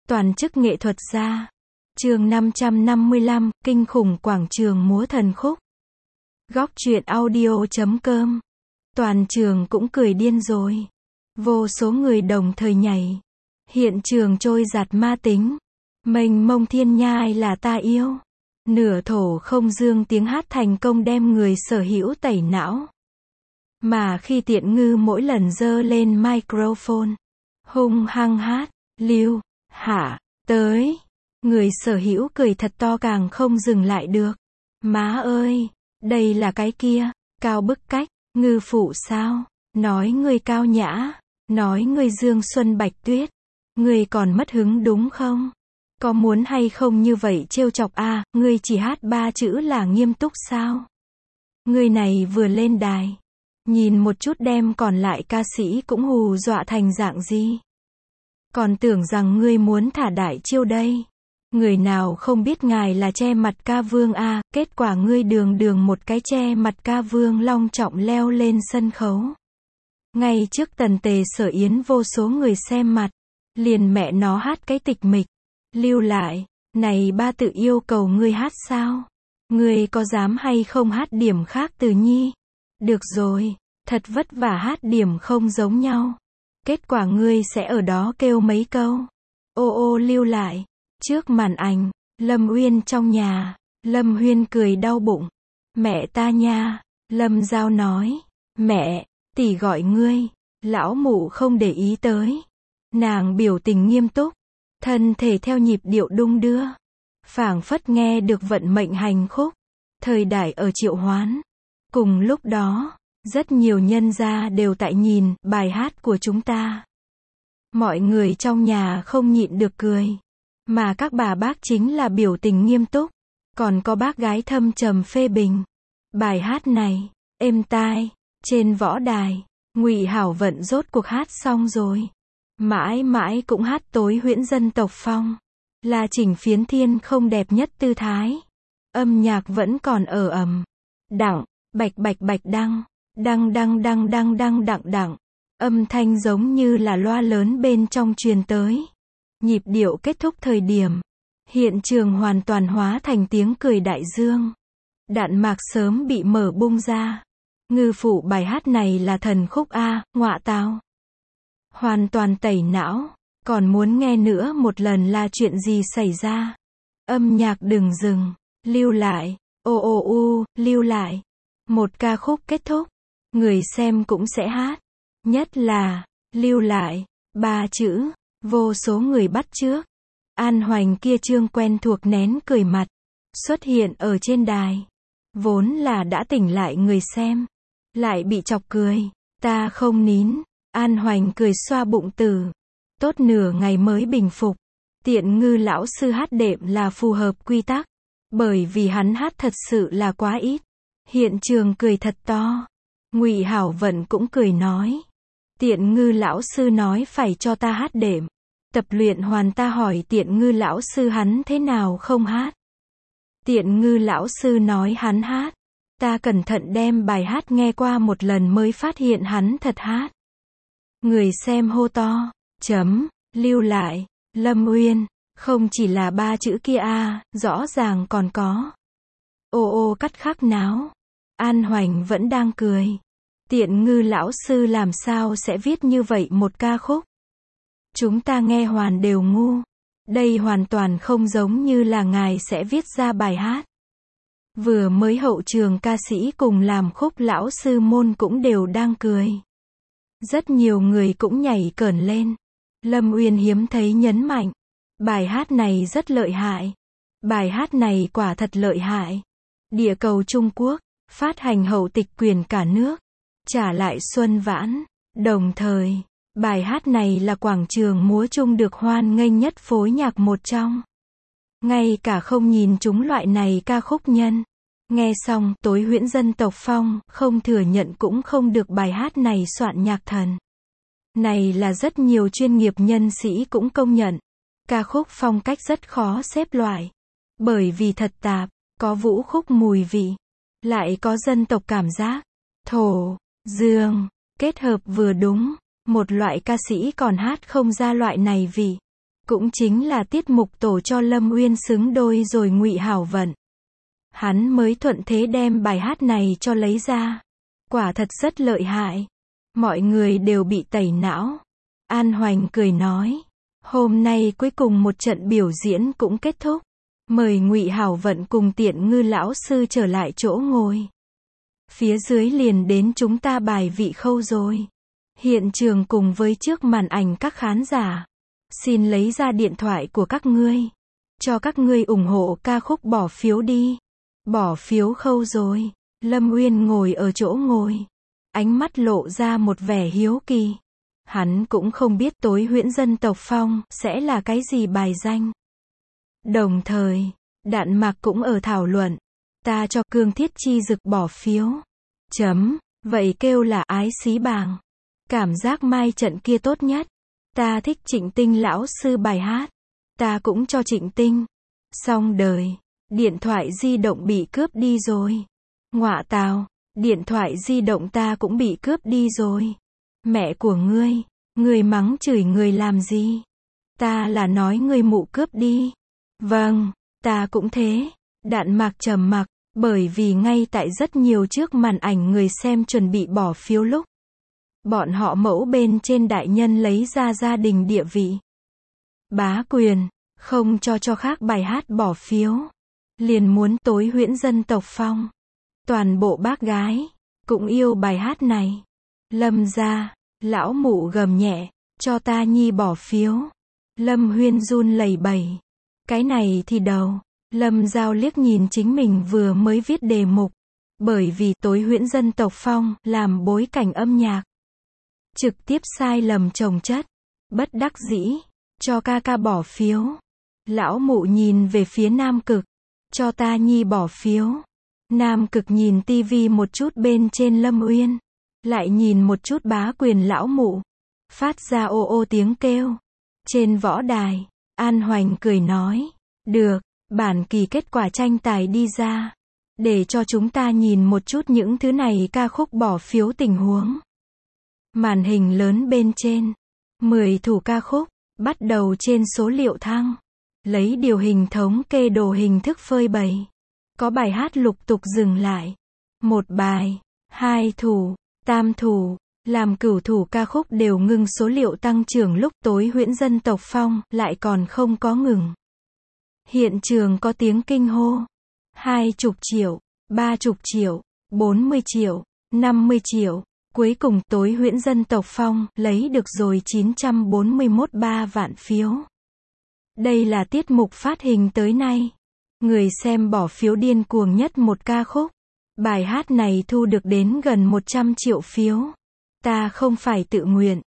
Toàn chức nghệ thuật gia. Chương 555, kinh khủng quảng trường múa thần khúc. Góc truyện audio.com. Toàn trường cũng cười điên rồi. Vô số người đồng thời nhảy. Hiện trường trôi giạt ma tính. Mênh mông thiên nhai là ta yêu. Nửa thổ không dương tiếng hát thành công đem người sở hữu tẩy não. Mà khi Tiện Ngư mỗi lần giơ lên microphone, hung hăng hát, lưu, hạ, tới. Người sở hữu cười thật to càng không dừng lại được. Má ơi, đây là cái kia, cao bức cách, ngư phụ sao? Nói người cao nhã, nói người dương xuân bạch tuyết. Người còn mất hứng đúng không? Có muốn hay không như vậy trêu chọc à, người chỉ hát 3 chữ là nghiêm túc sao? Người này vừa lên đài, nhìn một chút đem còn lại ca sĩ cũng hù dọa thành dạng gì? Còn tưởng rằng ngươi muốn thả đại chiêu đây. Người nào không biết ngài là che mặt ca vương à, kết quả ngươi đường đường một cái che mặt ca vương long trọng leo lên sân khấu. Ngay trước Tần Tề Sở Yến vô số người xem mặt, liền mẹ nó hát cái tịch mịch. Lưu lại, này ba tự yêu cầu ngươi hát sao? Ngươi có dám hay không hát điểm khác từ nhi? Được rồi, thật vất vả hát điểm không giống nhau. Kết quả ngươi sẽ ở đó kêu mấy câu. Ô lưu lại. Trước màn ảnh, Lâm Uyên trong nhà, Lâm Huyên cười đau bụng. Mẹ ta nha, Lâm Giao nói. Mẹ, tỷ gọi ngươi. Lão mụ không để ý tới. Nàng biểu tình nghiêm túc, thân thể theo nhịp điệu đung đưa. Phảng phất nghe được vận mệnh hành khúc. Thời đại ở triệu hoán. Cùng lúc đó, rất nhiều nhân gia đều tại nhìn bài hát của chúng ta. Mọi người trong nhà không nhịn được cười. Mà các bà bác chính là biểu tình nghiêm túc. Còn có bác gái thâm trầm phê bình. Bài hát này, êm tai. Trên võ đài, Ngụy Hảo Vận rốt cuộc hát xong rồi. Mãi mãi cũng hát tối huyễn dân tộc phong. Là Chỉnh Phiến Thiên không đẹp nhất tư thái. Âm nhạc vẫn còn ở ầm. Đặng, bạch bạch bạch đăng. Đăng đăng đăng đăng đăng đặng đặng. Âm thanh giống như là loa lớn bên trong truyền tới. Nhịp điệu kết thúc thời điểm. Hiện trường hoàn toàn hóa thành tiếng cười đại dương. Đạn mạc sớm bị mở bung ra. Ngư phụ bài hát này là thần khúc A, ngọa tào. Hoàn toàn tẩy não. Còn muốn nghe nữa một lần là chuyện gì xảy ra. Âm nhạc đừng dừng. Lưu lại. Lưu lại. Một ca khúc kết thúc. Người xem cũng sẽ hát. Nhất là, lưu lại. 3 chữ. Vô số người bắt chước. An Hoành kia trương quen thuộc nén cười mặt. Xuất hiện ở trên đài. Vốn là đã tỉnh lại người xem. Lại bị chọc cười. Ta không nín. An Hoành cười xoa bụng tử. Tốt nửa ngày mới bình phục. Tiện Ngư lão sư hát đệm là phù hợp quy tắc. Bởi vì hắn hát thật sự là quá ít. Hiện trường cười thật to. Ngụy Hảo Vận cũng cười nói. Tiện Ngư lão sư nói phải cho ta hát đệm. Tập luyện hoàn ta hỏi Tiện Ngư lão sư hắn thế nào không hát. Tiện Ngư lão sư nói hắn hát. Ta cẩn thận đem bài hát nghe qua một lần mới phát hiện hắn thật hát. Người xem hô to. Lưu lại. Lâm Uyên. Không chỉ là 3 chữ kia à, rõ ràng còn có. Cắt khắc náo. An Hoành vẫn đang cười. Tiện Ngư lão sư làm sao sẽ viết như vậy một ca khúc. Chúng ta nghe hoàn đều ngu. Đây hoàn toàn không giống như là ngài sẽ viết ra bài hát. Vừa mới hậu trường ca sĩ cùng làm khúc lão sư môn cũng đều đang cười. Rất nhiều người cũng nhảy cởn lên. Lâm Uyên hiếm thấy nhấn mạnh. Bài hát này rất lợi hại. Bài hát này quả thật lợi hại. Địa cầu Trung Quốc, phát hành hậu tịch quyền cả nước. Trả lại Xuân Vãn. Đồng thời, bài hát này là quảng trường múa chung được hoan nghênh nhất phối nhạc một trong. Ngay cả không nhìn chúng loại này ca khúc nhân. Nghe xong, tối huyễn dân tộc phong, không thừa nhận cũng không được bài hát này soạn nhạc thần. Này là rất nhiều chuyên nghiệp nhân sĩ cũng công nhận. Ca khúc phong cách rất khó xếp loại. Bởi vì thật tạp, có vũ khúc mùi vị. Lại có dân tộc cảm giác. Thổ, dương, kết hợp vừa đúng. Một loại ca sĩ còn hát không ra loại này vị. cũng chính là tiết mục tổ cho Lâm Uyên xứng đôi rồi Ngụy Hảo Vận. Hắn mới thuận thế đem bài hát này cho lấy ra. Quả thật rất lợi hại. Mọi người đều bị tẩy não. An Hoành cười nói, hôm nay cuối cùng một trận biểu diễn cũng kết thúc. Mời Ngụy Hảo Vận cùng Tiện Ngư lão sư trở lại chỗ ngồi. Phía dưới liền đến chúng ta bài vị khâu rồi. Hiện trường cùng với trước màn ảnh các khán giả. Xin lấy ra điện thoại của các ngươi. Cho các ngươi ủng hộ ca khúc bỏ phiếu đi. Bỏ phiếu khâu rồi. Lâm Uyên ngồi ở chỗ ngồi. Ánh mắt lộ ra một vẻ hiếu kỳ. Hắn cũng không biết tối huyễn dân tộc phong sẽ là cái gì bài danh. Đồng thời, Đạn Mạc cũng ở thảo luận. Ta cho Cương Thiết Chi Dực bỏ phiếu. Vậy kêu là ái xí bàng. Cảm giác mai trận kia tốt nhất. Ta thích Trịnh Tinh lão sư bài hát. Ta cũng cho Trịnh Tinh. Xong đời. Điện thoại di động bị cướp đi rồi. Ngọa tào. Điện thoại di động ta cũng bị cướp đi rồi. Mẹ của ngươi mắng chửi người làm gì? Ta là nói ngươi mụ cướp đi. Vâng, ta cũng thế. Đạn Mạc trầm mặc, bởi vì ngay tại rất nhiều trước màn ảnh người xem chuẩn bị bỏ phiếu lúc. Bọn họ mẫu bên trên đại nhân lấy ra gia đình địa vị. Bá quyền, không cho khác bài hát bỏ phiếu. Liền muốn tối huyễn dân tộc phong. Toàn bộ bác gái, cũng yêu bài hát này. Lâm gia, lão mụ gầm nhẹ, cho ta nhi bỏ phiếu. Lâm Huyên run lẩy bẩy. Cái này thì đầu. Lâm Giao liếc nhìn chính mình vừa mới viết đề mục. Bởi vì tối huyễn dân tộc phong làm bối cảnh âm nhạc. Trực tiếp sai lầm chồng chất. Bất đắc dĩ. Cho ca bỏ phiếu. Lão mụ nhìn về phía Nam Cực. Cho ta nhi bỏ phiếu. Nam Cực nhìn tivi một chút bên trên Lâm Uyên. Lại nhìn một chút bá quyền lão mụ. Phát ra ô ô tiếng kêu. Trên võ đài, An Hoành cười nói. Được, bản kỳ kết quả tranh tài đi ra. Để cho chúng ta nhìn một chút những thứ này ca khúc bỏ phiếu tình huống. Màn hình lớn bên trên. 10 thủ ca khúc, bắt đầu trên số liệu thăng. Lấy điều hình thống kê đồ hình thức phơi bày. Có bài hát lục tục dừng lại. Một bài, 2 thủ, tam thủ, làm cửu thủ ca khúc đều ngừng số liệu tăng trưởng lúc tối huyễn dân tộc phong lại còn không có ngừng. Hiện trường có tiếng kinh hô. 20 triệu, 30 triệu, 40 triệu, 50 triệu. Cuối cùng tối huyễn dân tộc phong lấy được rồi 941 vạn phiếu. Đây là tiết mục phát hình tới nay. Người xem bỏ phiếu điên cuồng nhất một ca khúc. Bài hát này thu được đến gần 100 triệu phiếu. Ta không phải tự nguyện.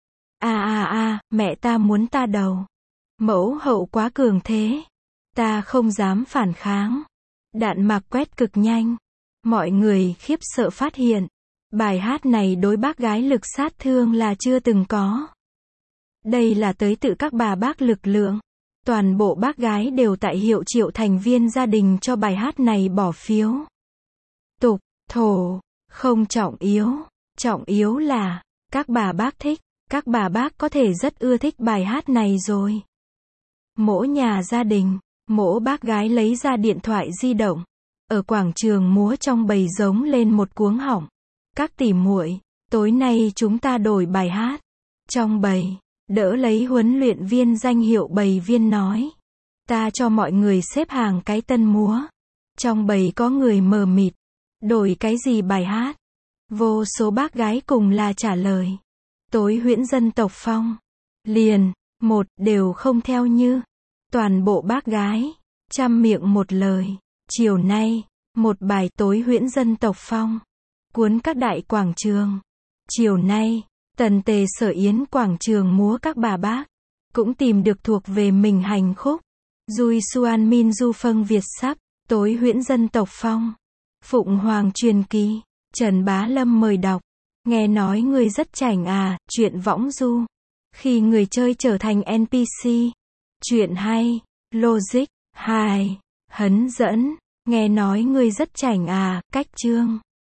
Mẹ ta muốn ta đầu. Mẫu hậu quá cường thế. Ta không dám phản kháng. Đạn Mạc quét cực nhanh. Mọi người khiếp sợ phát hiện. Bài hát này đối bác gái lực sát thương là chưa từng có. Đây là tới tự các bà bác lực lượng. Toàn bộ bác gái đều tại hiệu triệu thành viên gia đình cho bài hát này bỏ phiếu. Tục, thổ, không trọng yếu. Trọng yếu là, các bà bác thích. Các bà bác có thể rất ưa thích bài hát này rồi. Mỗi nhà gia đình, mỗi bác gái lấy ra điện thoại di động. Ở quảng trường múa trong bầy giống lên một cuống họng. Các tỷ muội, tối nay chúng ta đổi bài hát. Trong bầy, đỡ lấy huấn luyện viên danh hiệu bầy viên nói. Ta cho mọi người xếp hàng cái tân múa. Trong bầy có người mờ mịt. Đổi cái gì bài hát? Vô số bác gái cùng là trả lời. Tối huyễn dân tộc phong. Liền, một đều không theo như. Toàn bộ bác gái, chăm miệng một lời. Chiều nay, một bài tối huyễn dân tộc phong. Cuốn các đại quảng trường. Chiều nay, Tần Tề Sở Yến quảng trường múa các bà bác. Cũng tìm được thuộc về mình hành khúc. Dui Xuan Min Du Phân Việt Sắp. Tối huyễn dân tộc phong. Phụng Hoàng truyền kỳ. Trần Bá Lâm mời đọc. Nghe nói người rất chảnh à, chuyện võng du. Khi người chơi trở thành NPC. Chuyện hay. Logic. Hài. Hấn dẫn. Nghe nói người rất chảnh à, cách chương.